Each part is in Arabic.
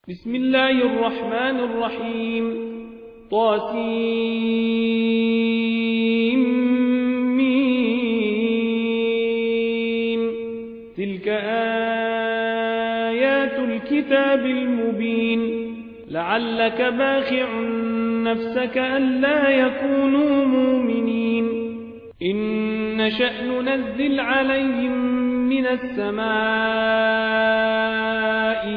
بسم الله الرحمن الرحيم طاسيم تلك آيات الكتاب المبين لعلك باخع نفسك ألا يكونوا مؤمنين إن نشأ ننزل عليهم من السماء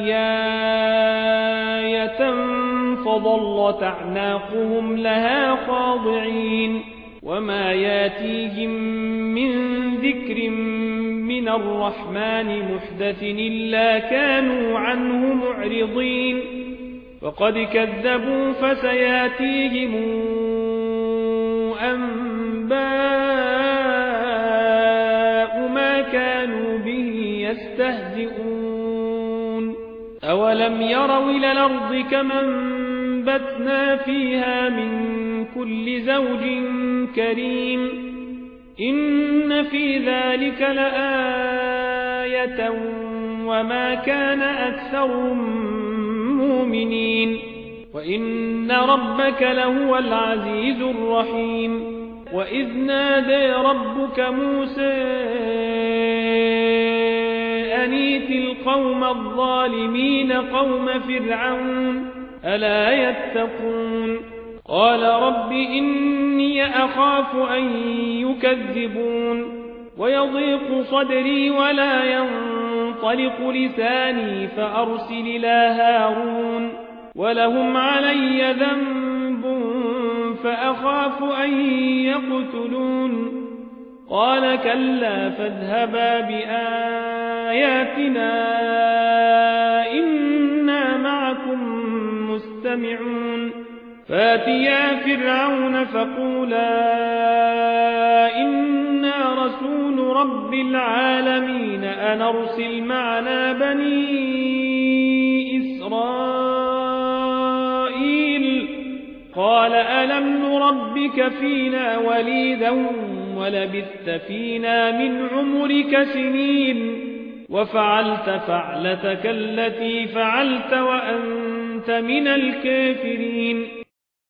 آية فظلت أعناقهم لها خاضعين وما ياتيهم من ذكر من الرحمن محدث إلا كانوا عنه معرضين فقد كذبوا فسياتيهم أنباء ما كانوا به يستهزئون أولم يروا إلى الأرض كما أنبتنا فيها من كل زوج كريم إن في ذلك لآية وما كان أكثرهم مؤمنين وإن ربك لهو العزيز الرحيم وإذ نادى ربك موسى أن ائت القوم الظالمين قوم فرعون ألا يتقون قال رب إني أخاف أن يكذبون ويضيق صدري ولا ينطلق لساني فأرسل إلى هارون ولهم علي ذنب فأخاف أن يقتلون قال كلا فاذهبا بآياتنا إنا معكم مستمعون فاتيا فرعون فقولا إنا رسول رب العالمين أن أرسل معنا بني إسرائيل قال ألم نربك فينا وليدا ولبثت فينا من عمرك سنين وفعلت فعلتك التي فعلت وأنت من الكافرين